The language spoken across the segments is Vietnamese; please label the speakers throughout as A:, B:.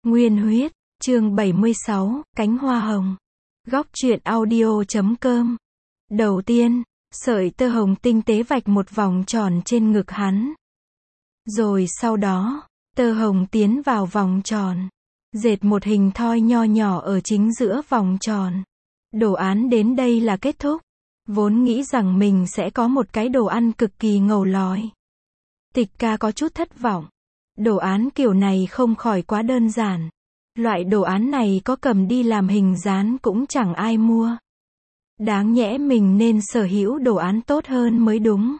A: Nguyên huyết, chương 76, cánh hoa hồng. Góc truyện audio.com. Đầu tiên, sợi tơ hồng tinh tế vạch một vòng tròn trên ngực hắn. Rồi sau đó, tơ hồng tiến vào vòng tròn. Dệt một hình thoi nho nhỏ ở chính giữa vòng tròn. Đồ án đến đây là kết thúc. Vốn nghĩ rằng mình sẽ có một cái đồ ăn cực kỳ ngầu lòi. Tịch ca có chút thất vọng. Đồ án kiểu này không khỏi quá đơn giản. Loại đồ án này có cầm đi làm hình dán cũng chẳng ai mua. Đáng nhẽ mình nên sở hữu đồ án tốt hơn mới đúng.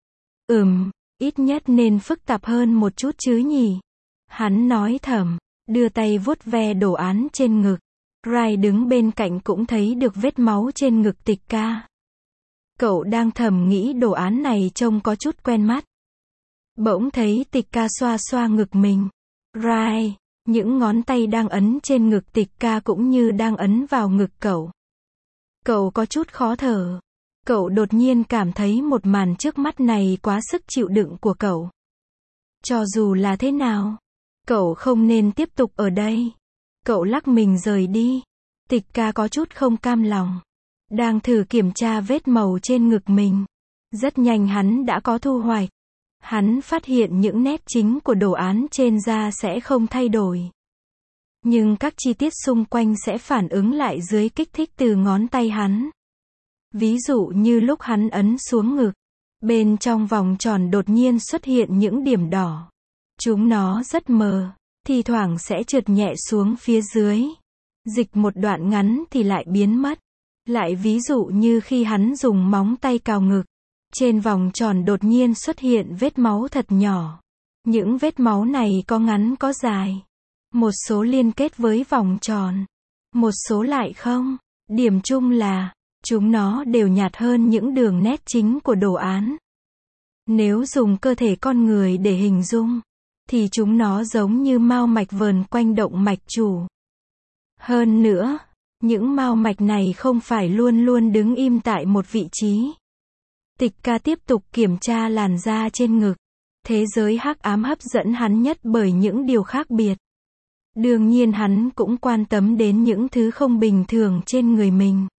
A: Ít nhất nên phức tạp hơn một chút chứ nhỉ. Hắn nói thầm, đưa tay vuốt ve đồ án trên ngực. Rai đứng bên cạnh cũng thấy được vết máu trên ngực tịch ca. Cậu đang thầm nghĩ đồ án này trông có chút quen mắt. Bỗng thấy tịch ca xoa xoa ngực mình. Rai, những ngón tay đang ấn trên ngực tịch ca cũng như đang ấn vào ngực cậu. Cậu có chút khó thở. Cậu đột nhiên cảm thấy một màn trước mắt này quá sức chịu đựng của cậu. Cho dù là thế nào, cậu không nên tiếp tục ở đây. Cậu lắc mình rời đi. Tịch ca có chút không cam lòng. Đang thử kiểm tra vết màu trên ngực mình. Rất nhanh hắn đã có thu hoạch. Hắn phát hiện những nét chính của đồ án trên da sẽ không thay đổi. Nhưng các chi tiết xung quanh sẽ phản ứng lại dưới kích thích từ ngón tay hắn. Ví dụ như lúc hắn ấn xuống ngực, bên trong vòng tròn đột nhiên xuất hiện những điểm đỏ. Chúng nó rất mờ, thi thoảng sẽ trượt nhẹ xuống phía dưới. Dịch một đoạn ngắn thì lại biến mất. Lại ví dụ như khi hắn dùng móng tay cào ngực, trên vòng tròn đột nhiên xuất hiện vết máu thật nhỏ. Những vết máu này có ngắn có dài. Một số liên kết với vòng tròn, một số lại không. Điểm chung là, chúng nó đều nhạt hơn những đường nét chính của đồ án. Nếu dùng cơ thể con người để hình dung, thì chúng nó giống như mao mạch vờn quanh động mạch chủ. Hơn nữa, những mao mạch này không phải luôn luôn đứng im tại một vị trí. Tịch ca tiếp tục kiểm tra làn da trên ngực. Thế giới hắc ám hấp dẫn hắn nhất bởi những điều khác biệt. Đương nhiên hắn cũng quan tâm đến những thứ không bình thường trên người mình.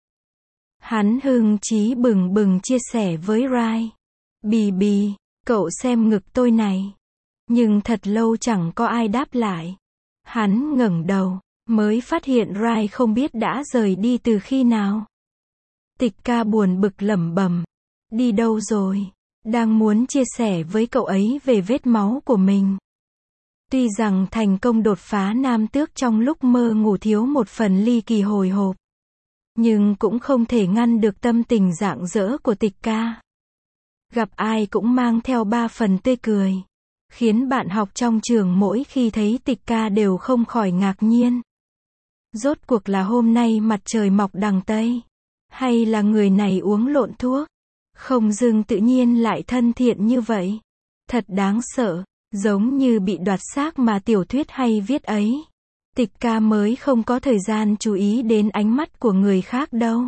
A: Hắn hưng chí bừng bừng chia sẻ với Rai. Bì, cậu xem ngực tôi này. Nhưng thật lâu chẳng có ai đáp lại. Hắn ngẩng đầu, mới phát hiện Rai không biết đã rời đi từ khi nào. Tịch ca buồn bực lẩm bẩm. Đi đâu rồi? Đang muốn chia sẻ với cậu ấy về vết máu của mình. Tuy rằng thành công đột phá nam tước trong lúc mơ ngủ thiếu một phần ly kỳ hồi hộp. Nhưng cũng không thể ngăn được tâm tình rạng rỡ của tịch ca. Gặp ai cũng mang theo 3 phần tươi cười. Khiến bạn học trong trường mỗi khi thấy tịch ca đều không khỏi ngạc nhiên. Rốt cuộc là hôm nay mặt trời mọc đằng Tây. Hay là người này uống lộn thuốc. Không dưng tự nhiên lại thân thiện như vậy. Thật đáng sợ, giống như bị đoạt xác mà tiểu thuyết hay viết ấy. Tịch ca mới không có thời gian chú ý đến ánh mắt của người khác đâu.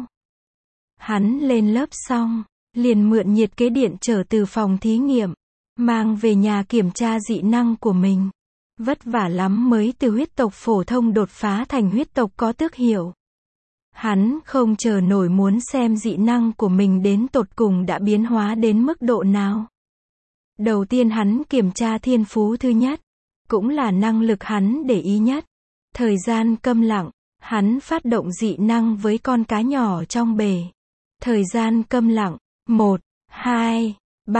A: Hắn lên lớp xong, liền mượn nhiệt kế điện trở từ phòng thí nghiệm, mang về nhà kiểm tra dị năng của mình. Vất vả lắm mới từ huyết tộc phổ thông đột phá thành huyết tộc có tước hiệu. Hắn không chờ nổi muốn xem dị năng của mình đến tột cùng đã biến hóa đến mức độ nào. Đầu tiên hắn kiểm tra thiên phú thứ nhất, cũng là năng lực hắn để ý nhất. Thời gian câm lặng, hắn phát động dị năng với con cá nhỏ trong bể. Thời gian câm lặng, 1, 2,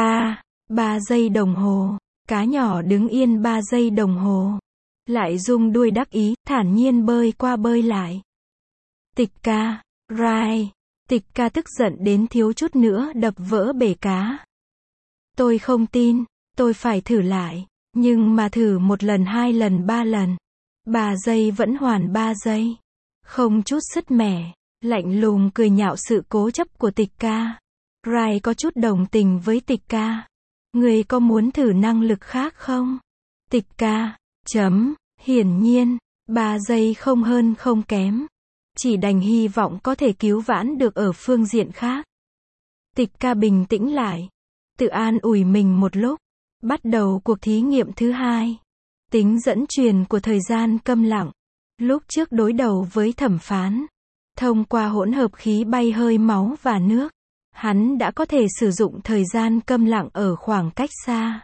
A: 3 giây đồng hồ. Cá nhỏ đứng yên 3 giây đồng hồ. Lại rung đuôi đắc ý, thản nhiên bơi qua bơi lại. Tịch ca, Rai. Tịch ca tức giận đến thiếu chút nữa đập vỡ bể cá. Tôi không tin, tôi phải thử lại. Nhưng mà thử 1 lần 2 lần 3 lần. 3 giây vẫn hoàn 3 giây. Không chút sứt mẻ, lạnh lùng cười nhạo sự cố chấp của tịch ca. Rai có chút đồng tình với tịch ca. Người có muốn thử năng lực khác không? Tịch ca, hiển nhiên, 3 giây không hơn không kém. Chỉ đành hy vọng có thể cứu vãn được ở phương diện khác. Tịch ca bình tĩnh lại. Tự an ủi mình một lúc. Bắt đầu cuộc thí nghiệm thứ hai. Tính dẫn truyền của thời gian câm lặng. Lúc trước đối đầu với thẩm phán, thông qua hỗn hợp khí bay hơi máu và nước, hắn đã có thể sử dụng thời gian câm lặng ở khoảng cách xa.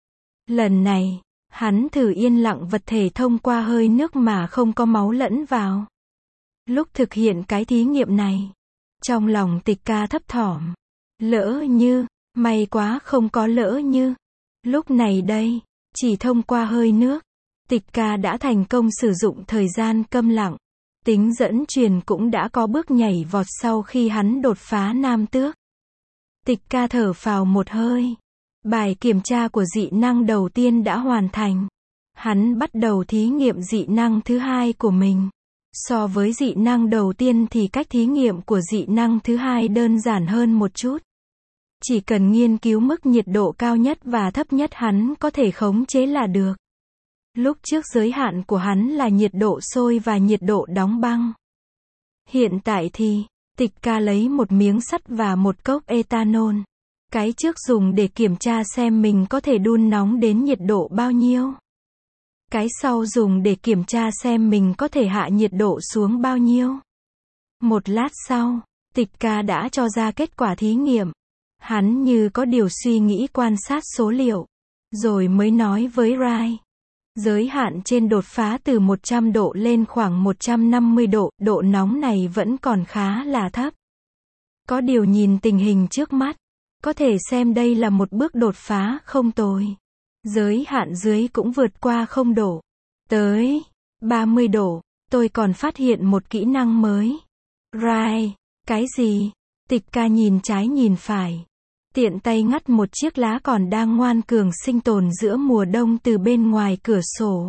A: Lần này, hắn thử yên lặng vật thể thông qua hơi nước mà không có máu lẫn vào. Lúc thực hiện cái thí nghiệm này, trong lòng Tịch Ca thấp thỏm. Lỡ như, may quá không có lỡ như. Lúc này đây, chỉ thông qua hơi nước, Tịch Ca đã thành công sử dụng thời gian câm lặng. Tính dẫn truyền cũng đã có bước nhảy vọt sau khi hắn đột phá nam tước. Tịch Ca thở phào một hơi. Bài kiểm tra của dị năng đầu tiên đã hoàn thành. Hắn bắt đầu thí nghiệm dị năng thứ hai của mình. So với dị năng đầu tiên thì cách thí nghiệm của dị năng thứ hai đơn giản hơn một chút. Chỉ cần nghiên cứu mức nhiệt độ cao nhất và thấp nhất hắn có thể khống chế là được. Lúc trước giới hạn của hắn là nhiệt độ sôi và nhiệt độ đóng băng. Hiện tại thì, Tịch Ca lấy một miếng sắt và một cốc ethanol. Cái trước dùng để kiểm tra xem mình có thể đun nóng đến nhiệt độ bao nhiêu. Cái sau dùng để kiểm tra xem mình có thể hạ nhiệt độ xuống bao nhiêu. Một lát sau, Tịch Ca đã cho ra kết quả thí nghiệm. Hắn như có điều suy nghĩ quan sát số liệu, rồi mới nói với Rai. Giới hạn trên đột phá từ 100 độ lên khoảng 150 độ, độ nóng này vẫn còn khá là thấp. Có điều nhìn tình hình trước mắt, có thể xem đây là một bước đột phá không tồi. Giới hạn dưới cũng vượt qua 0 độ. Tới 30 độ, tôi còn phát hiện một kỹ năng mới. Rai, cái gì? Tịch Ca nhìn trái nhìn phải. Tiện tay ngắt một chiếc lá còn đang ngoan cường sinh tồn giữa mùa đông từ bên ngoài cửa sổ.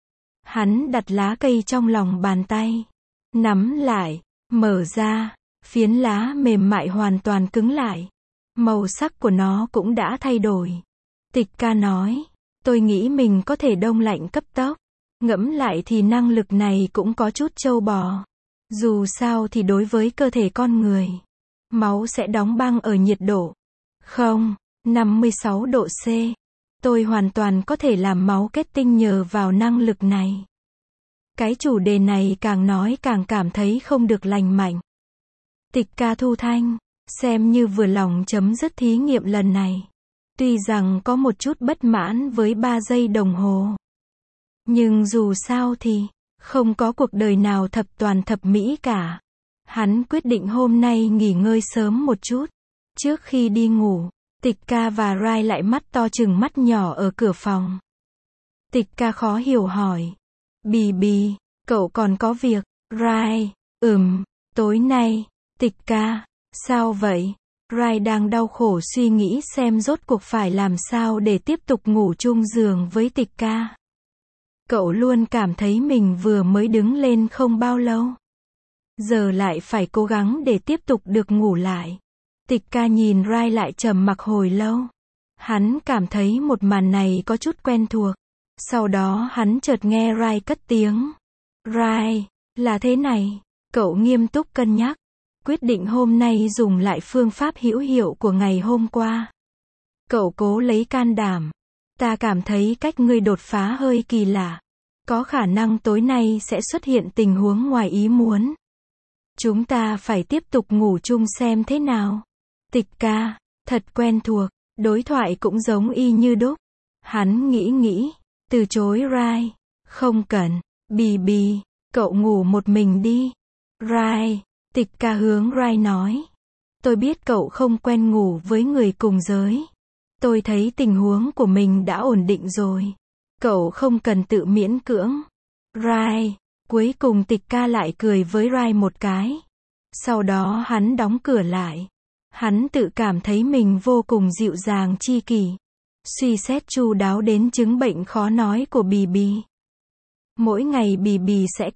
A: Hắn đặt lá cây trong lòng bàn tay. Nắm lại, mở ra, phiến lá mềm mại hoàn toàn cứng lại. Màu sắc của nó cũng đã thay đổi. Tịch Ca nói, tôi nghĩ mình có thể đông lạnh cấp tốc. Ngẫm lại thì năng lực này cũng có chút trâu bò. Dù sao thì đối với cơ thể con người, máu sẽ đóng băng ở nhiệt độ 56 độ C. Tôi hoàn toàn có thể làm máu kết tinh nhờ vào năng lực này. Cái chủ đề này càng nói càng cảm thấy không được lành mạnh. Tịch Ca thu thanh, xem như vừa lòng chấm dứt thí nghiệm lần này. Tuy rằng có một chút bất mãn với 3 giây đồng hồ. Nhưng dù sao thì, không có cuộc đời nào thập toàn thập mỹ cả. Hắn quyết định hôm nay nghỉ ngơi sớm một chút. Trước khi đi ngủ, Tịch Ca và Rai lại mắt to chừng mắt nhỏ ở cửa phòng. Tịch Ca khó hiểu hỏi. Bì bì, cậu còn có việc? Rai, tối nay. Tịch Ca, sao vậy? Rai đang đau khổ suy nghĩ xem rốt cuộc phải làm sao để tiếp tục ngủ chung giường với Tịch Ca. Cậu luôn cảm thấy mình vừa mới đứng lên không bao lâu. Giờ lại phải cố gắng để tiếp tục được ngủ lại. Tịch Ca nhìn Rai lại trầm mặc hồi lâu. Hắn cảm thấy một màn này có chút quen thuộc. Sau đó hắn chợt nghe Rai cất tiếng. Rai, là thế này. Cậu nghiêm túc cân nhắc. Quyết định hôm nay dùng lại phương pháp hữu hiệu của ngày hôm qua. Cậu cố lấy can đảm. Ta cảm thấy cách ngươi đột phá hơi kỳ lạ. Có khả năng tối nay sẽ xuất hiện tình huống ngoài ý muốn. Chúng ta phải tiếp tục ngủ chung xem thế nào. Tịch Ca, thật quen thuộc, đối thoại cũng giống y như đúc. Hắn nghĩ, từ chối Rai. Không cần, bì bì, cậu ngủ một mình đi. Rai, Tịch Ca hướng Rai nói. Tôi biết cậu không quen ngủ với người cùng giới. Tôi thấy tình huống của mình đã ổn định rồi. Cậu không cần tự miễn cưỡng. Rai, cuối cùng Tịch Ca lại cười với Rai một cái. Sau đó hắn đóng cửa lại. Hắn tự cảm thấy mình vô cùng dịu dàng chi kỷ. Suy xét chu đáo đến chứng bệnh khó nói của Bì Bì. Mỗi ngày Bì Bì sẽ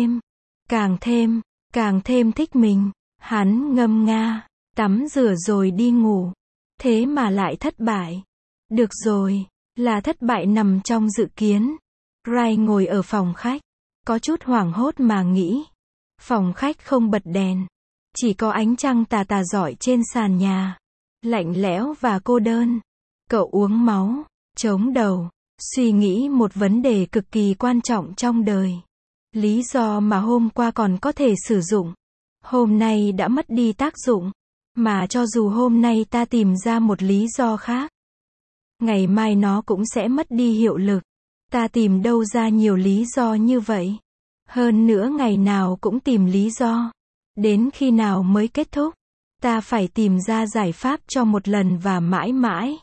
A: càng thêm thích mình. Hắn ngâm nga, tắm rửa rồi đi ngủ. Thế mà lại thất bại. Được rồi, là thất bại nằm trong dự kiến. Rai ngồi ở phòng khách, có chút hoảng hốt mà nghĩ. Phòng khách không bật đèn. Chỉ có ánh trăng tà tà rọi trên sàn nhà. Lạnh lẽo và cô đơn. Cậu uống máu, chống đầu. Suy nghĩ một vấn đề cực kỳ quan trọng trong đời. Lý do mà hôm qua còn có thể sử dụng, hôm nay đã mất đi tác dụng. Mà cho dù hôm nay ta tìm ra một lý do khác, ngày mai nó cũng sẽ mất đi hiệu lực. Ta tìm đâu ra nhiều lý do như vậy? Hơn nữa ngày nào cũng tìm lý do. Đến khi nào mới kết thúc? Ta phải tìm ra giải pháp cho một lần và mãi mãi.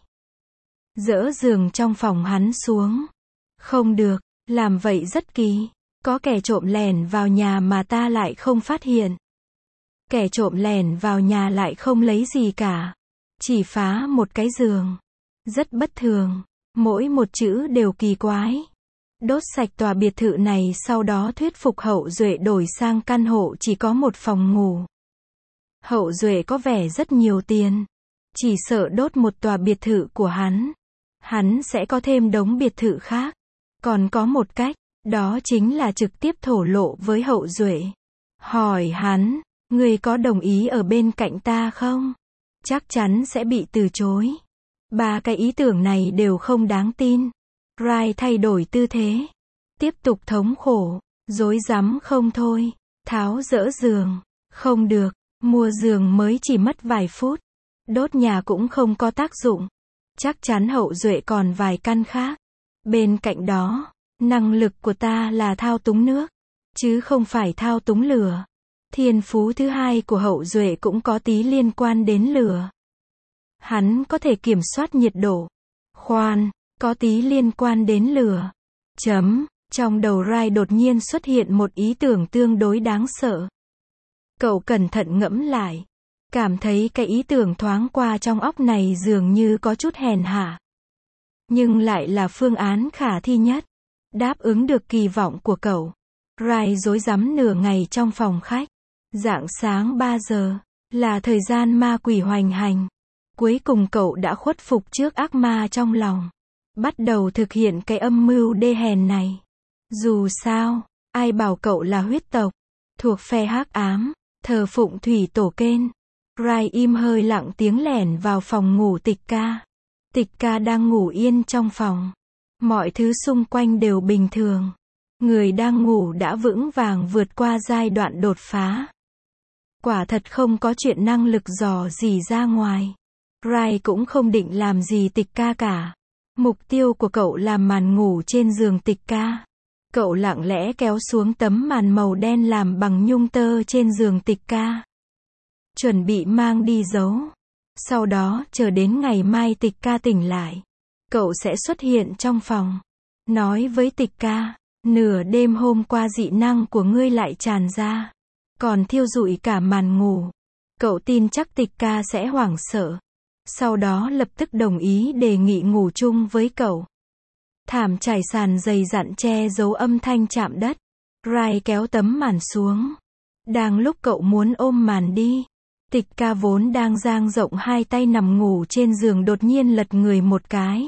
A: Dỡ giường trong phòng hắn xuống. Không được, làm vậy rất kỳ. Có kẻ trộm lẻn vào nhà mà ta lại không phát hiện. Kẻ trộm lẻn vào nhà lại không lấy gì cả. Chỉ phá một cái giường. Rất bất thường. Mỗi một chữ đều kỳ quái. Đốt sạch tòa biệt thự này, sau đó thuyết phục Hậu Duệ đổi sang căn hộ chỉ có một phòng ngủ. Hậu Duệ có vẻ rất nhiều tiền. Chỉ sợ đốt một tòa biệt thự của hắn sẽ có thêm đống biệt thự khác. Còn có một cách, đó chính là trực tiếp thổ lộ với Hậu Duệ. Hỏi hắn, ngươi có đồng ý ở bên cạnh ta không? Chắc chắn sẽ bị từ chối. Ba cái ý tưởng này đều không đáng tin. Rai thay đổi tư thế. Tiếp tục thống khổ. Rối rắm không thôi. Tháo dỡ giường. Không được. Mua giường mới chỉ mất vài phút. Đốt nhà cũng không có tác dụng. Chắc chắn Hậu Duệ còn vài căn khác. Bên cạnh đó, năng lực của ta là thao túng nước, chứ không phải thao túng lửa. Thiên phú thứ hai của Hậu Duệ cũng có tí liên quan đến lửa. Hắn có thể kiểm soát nhiệt độ. Khoan, có tí liên quan đến lửa. Trong đầu Rai đột nhiên xuất hiện một ý tưởng tương đối đáng sợ. Cậu cẩn thận ngẫm lại. Cảm thấy cái ý tưởng thoáng qua trong óc này dường như có chút hèn hạ. Nhưng lại là phương án khả thi nhất. Đáp ứng được kỳ vọng của cậu. Rai rối rắm nửa ngày trong phòng khách. Rạng sáng 3 giờ, là thời gian ma quỷ hoành hành. Cuối cùng cậu đã khuất phục trước ác ma trong lòng. Bắt đầu thực hiện cái âm mưu đê hèn này. Dù sao, ai bảo cậu là huyết tộc, thuộc phe hắc ám, thờ phụng thủy tổ kên. Rai im hơi lặng tiếng lẻn vào phòng ngủ Tịch Ca. Tịch Ca đang ngủ yên trong phòng. Mọi thứ xung quanh đều bình thường. Người đang ngủ đã vững vàng vượt qua giai đoạn đột phá. Quả thật không có chuyện năng lực dò dỉ ra ngoài. Rai cũng không định làm gì Tịch Ca cả. Mục tiêu của cậu là màn ngủ trên giường Tịch Ca. Cậu lặng lẽ kéo xuống tấm màn màu đen làm bằng nhung tơ trên giường Tịch Ca. Chuẩn bị mang đi giấu. Sau đó, chờ đến ngày mai Tịch Ca tỉnh lại. Cậu sẽ xuất hiện trong phòng. Nói với Tịch Ca, nửa đêm hôm qua dị năng của ngươi lại tràn ra. Còn thiêu rụi cả màn ngủ. Cậu tin chắc Tịch Ca sẽ hoảng sợ. Sau đó lập tức đồng ý đề nghị ngủ chung với cậu. Thảm trải sàn dày dặn che giấu âm thanh chạm đất. Rai kéo tấm màn xuống. Đang lúc cậu muốn ôm màn đi, Tịch Ca vốn đang dang rộng hai tay nằm ngủ trên giường đột nhiên lật người một cái.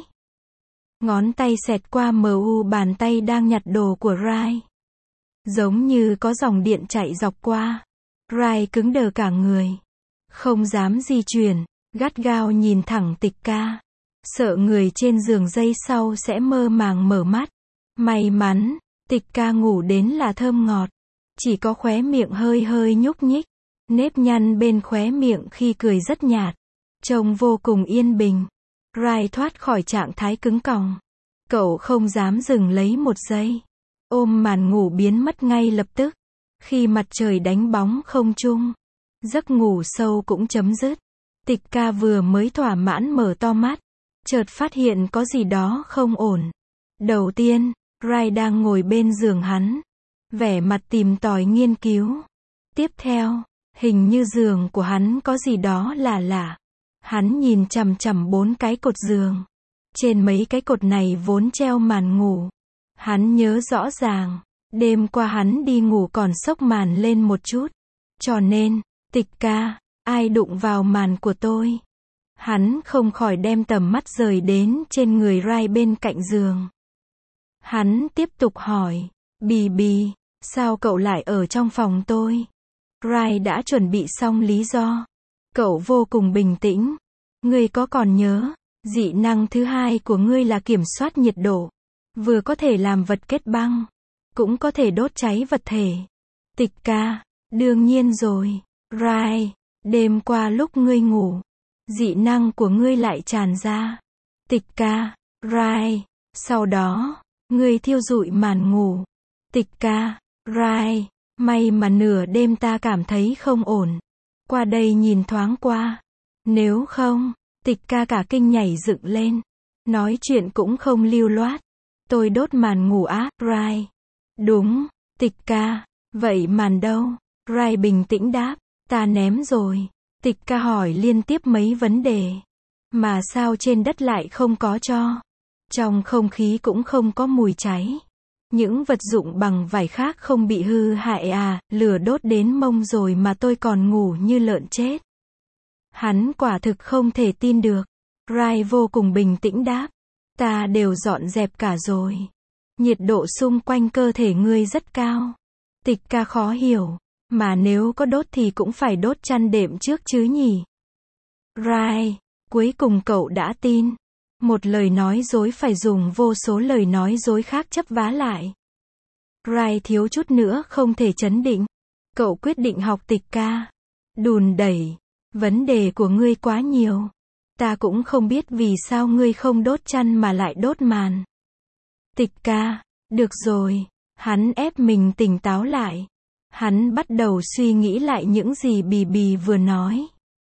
A: Ngón tay xẹt qua mu bàn tay đang nhặt đồ của Rai. Giống như có dòng điện chạy dọc qua. Rai cứng đờ cả người. Không dám di chuyển, gắt gao nhìn thẳng Tịch Ca. Sợ người trên giường giây sau sẽ mơ màng mở mắt. May mắn, Tịch Ca ngủ đến là thơm ngọt. Chỉ có khóe miệng hơi hơi nhúc nhích. Nếp nhăn bên khóe miệng khi cười rất nhạt. Trông vô cùng yên bình. Rai thoát khỏi trạng thái cứng còng. Cậu không dám dừng lấy một giây. Ôm màn ngủ biến mất ngay lập tức. Khi mặt trời đánh bóng không trung, giấc ngủ sâu cũng chấm dứt. Tịch Ca vừa mới thỏa mãn mở to mắt, chợt phát hiện có gì đó không ổn. Đầu tiên, Rai đang ngồi bên giường hắn, vẻ mặt tìm tòi nghiên cứu. Tiếp theo, hình như giường của hắn có gì đó là lạ. Hắn nhìn chằm chằm 4 cái cột giường. Trên mấy cái cột này vốn treo màn ngủ. Hắn nhớ rõ ràng, đêm qua hắn đi ngủ còn xốc màn lên một chút. Cho nên, Tịch Ca, ai đụng vào màn của tôi? Hắn không khỏi đem tầm mắt rời đến trên người Rai bên cạnh giường. Hắn tiếp tục hỏi, Bì Bì, sao cậu lại ở trong phòng tôi? Rai đã chuẩn bị xong lý do. Cậu vô cùng bình tĩnh. Ngươi có còn nhớ, dị năng thứ hai của ngươi là kiểm soát nhiệt độ. Vừa có thể làm vật kết băng, cũng có thể đốt cháy vật thể. Tịch ca, đương nhiên rồi. Rai, đêm qua lúc ngươi ngủ, dị năng của ngươi lại tràn ra. Tịch ca, Rai, sau đó, ngươi thiêu rụi màn ngủ. Tịch ca, Rai, may mà nửa đêm ta cảm thấy không ổn. Qua đây nhìn thoáng qua. Nếu không, tịch ca cả kinh nhảy dựng lên. Nói chuyện cũng không lưu loát. Tôi đốt màn ngủ á, Rai. Đúng, tịch ca, vậy màn đâu? Rai bình tĩnh đáp, ta ném rồi. Tịch ca hỏi liên tiếp mấy vấn đề. Mà sao trên đất lại không có tro? Trong không khí cũng không có mùi cháy. Những vật dụng bằng vải khác không bị hư hại à, lửa đốt đến mông rồi mà tôi còn ngủ như lợn chết. Hắn quả thực không thể tin được. Rai vô cùng bình tĩnh đáp, ta đều dọn dẹp cả rồi. Nhiệt độ xung quanh cơ thể ngươi rất cao. Tịch ca khó hiểu, mà nếu có đốt thì cũng phải đốt chăn đệm trước chứ nhỉ? Rai, cuối cùng cậu đã tin. Một lời nói dối phải dùng vô số lời nói dối khác chấp vá lại. Rai thiếu chút nữa không thể chấn định. Cậu quyết định học tịch ca. Đùn đẩy, vấn đề của ngươi quá nhiều. Ta cũng không biết vì sao ngươi không đốt chăn mà lại đốt màn. Tịch ca, được rồi. Hắn ép mình tỉnh táo lại. Hắn bắt đầu suy nghĩ lại những gì Bì Bì vừa nói.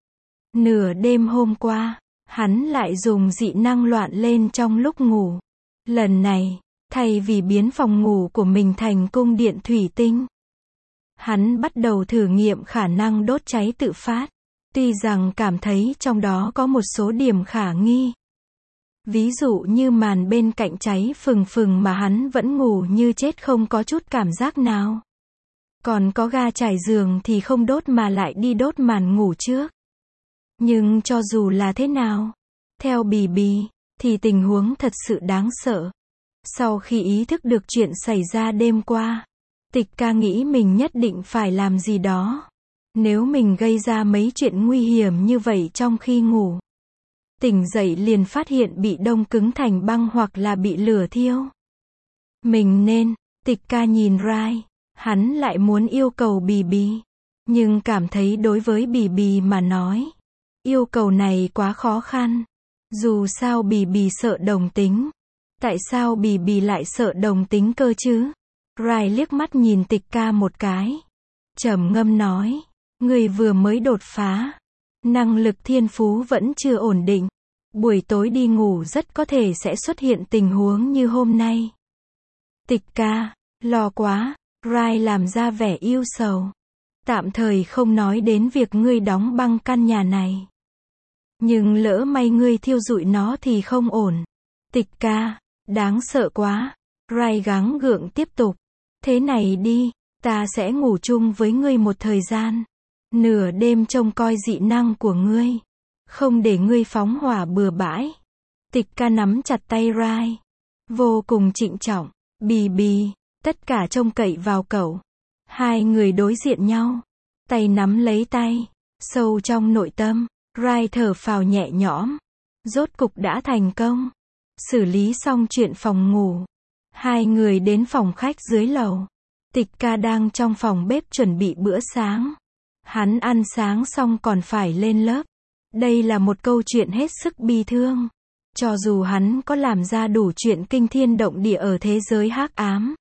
A: Nửa đêm hôm qua, hắn lại dùng dị năng loạn lên trong lúc ngủ. Lần này, thay vì biến phòng ngủ của mình thành cung điện thủy tinh, hắn bắt đầu thử nghiệm khả năng đốt cháy tự phát. Tuy rằng cảm thấy trong đó có một số điểm khả nghi. Ví dụ như màn bên cạnh cháy phừng phừng mà hắn vẫn ngủ như chết không có chút cảm giác nào. Còn có ga trải giường thì không đốt mà lại đi đốt màn ngủ trước. Nhưng cho dù là thế nào, theo Bì Bì, thì tình huống thật sự đáng sợ. Sau khi ý thức được chuyện xảy ra đêm qua, tịch ca nghĩ mình nhất định phải làm gì đó. Nếu mình gây ra mấy chuyện nguy hiểm như vậy trong khi ngủ, tỉnh dậy liền phát hiện bị đông cứng thành băng hoặc là bị lửa thiêu. Mình nên, tịch ca nhìn Rai, hắn lại muốn yêu cầu Bì Bì. Nhưng cảm thấy đối với Bì Bì mà nói, yêu cầu này quá khó khăn. Dù sao Bì Bì sợ đồng tính. Tại sao Bì Bì lại sợ đồng tính cơ chứ? Rai liếc mắt nhìn tịch ca một cái. Trầm ngâm nói, người vừa mới đột phá. Năng lực thiên phú vẫn chưa ổn định. Buổi tối đi ngủ rất có thể sẽ xuất hiện tình huống như hôm nay. Tịch ca, lo quá. Rai làm ra vẻ ưu sầu. Tạm thời không nói đến việc ngươi đóng băng căn nhà này. Nhưng lỡ may ngươi thiêu rụi nó thì không ổn. Tịch ca, đáng sợ quá. Rai gắng gượng tiếp tục. Thế này đi, ta sẽ ngủ chung với ngươi một thời gian. Nửa đêm trông coi dị năng của ngươi. Không để ngươi phóng hỏa bừa bãi. Tịch ca nắm chặt tay Rai. Vô cùng trịnh trọng. Bì Bì, tất cả trông cậy vào cậu. Hai người đối diện nhau. Tay nắm lấy tay. Sâu trong nội tâm, Rai thở phào nhẹ nhõm. Rốt cục đã thành công. Xử lý xong chuyện phòng ngủ. Hai người đến phòng khách dưới lầu. Tịch ca đang trong phòng bếp chuẩn bị bữa sáng. Hắn ăn sáng xong còn phải lên lớp. Đây là một câu chuyện hết sức bi thương. Cho dù hắn có làm ra đủ chuyện kinh thiên động địa ở thế giới hắc ám.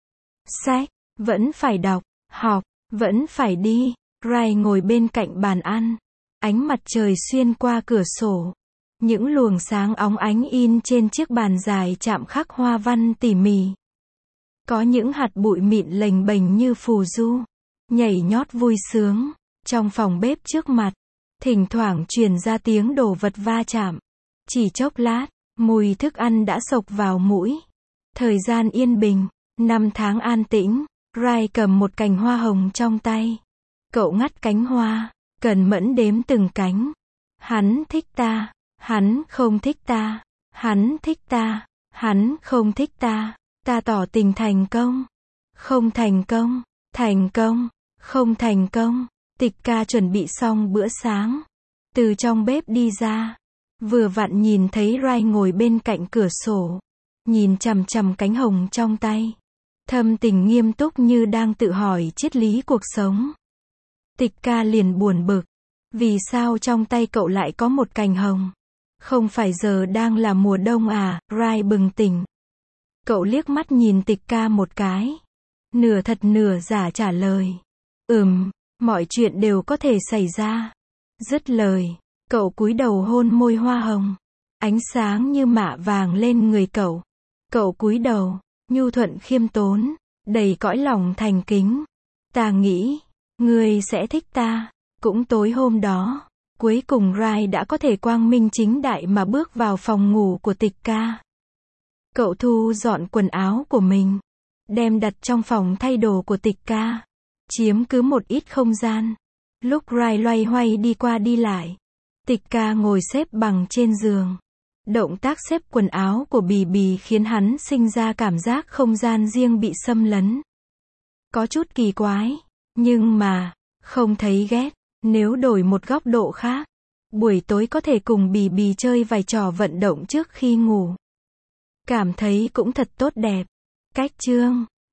A: Sách, vẫn phải đọc, học, vẫn phải đi. Rai ngồi bên cạnh bàn ăn. Ánh mặt trời xuyên qua cửa sổ. Những luồng sáng óng ánh in trên chiếc bàn dài chạm khắc hoa văn tỉ mỉ. Có những hạt bụi mịn lềnh bềnh như phù du. Nhảy nhót vui sướng. Trong phòng bếp trước mặt, thỉnh thoảng truyền ra tiếng đồ vật va chạm. Chỉ chốc lát, mùi thức ăn đã xộc vào mũi. Thời gian yên bình, 5 tháng an tĩnh. Rai cầm một cành hoa hồng trong tay. Cậu ngắt cánh hoa, cẩn mẫn đếm từng cánh. Hắn thích ta, hắn không thích ta, hắn thích ta, hắn không thích ta. Ta tỏ tình thành công, không thành công, thành công, không thành công. Tịch ca chuẩn bị xong bữa sáng. Từ trong bếp đi ra. Vừa vặn nhìn thấy Rai ngồi bên cạnh cửa sổ. nhìn chằm chằm cánh hồng trong tay. Thâm tình nghiêm túc như đang tự hỏi triết lý cuộc sống. Tịch ca liền buồn bực. Vì sao trong tay cậu lại có một cành hồng? Không phải giờ đang là mùa đông à? Rai bừng tỉnh. Cậu liếc mắt nhìn Tịch ca một cái. Nửa thật nửa giả trả lời. Mọi chuyện đều có thể xảy ra. Dứt lời, cậu cúi đầu hôn môi hoa hồng. Ánh sáng như mạ vàng lên người cậu. Cậu cúi đầu, nhu thuận khiêm tốn, đầy cõi lòng thành kính. Ta nghĩ, ngươi sẽ thích ta. Cũng tối hôm đó, cuối cùng Rai đã có thể quang minh chính đại mà bước vào phòng ngủ của Tịch ca. Cậu thu dọn quần áo của mình, đem đặt trong phòng thay đồ của Tịch ca, chiếm cứ một ít không gian. Lúc Rai loay hoay đi qua đi lại, Tịch ca ngồi xếp bằng trên giường. Động tác xếp quần áo của Bì Bì khiến hắn sinh ra cảm giác không gian riêng bị xâm lấn. Có chút kỳ quái, nhưng mà, không thấy ghét. Nếu đổi một góc độ khác, buổi tối có thể cùng Bì Bì chơi vài trò vận động trước khi ngủ. Cảm thấy cũng thật tốt đẹp. Cách chương